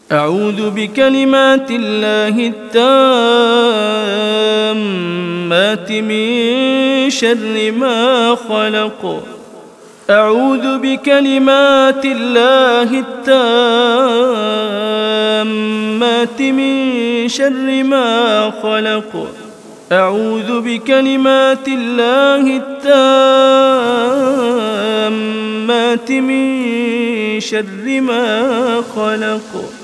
أعوذ بكلمات الله التامات من شر ما خلق. أعوذ بكلمات الله التامات من شر ما خلق. أعوذ بكلمات الله التامات من شر ما خلق.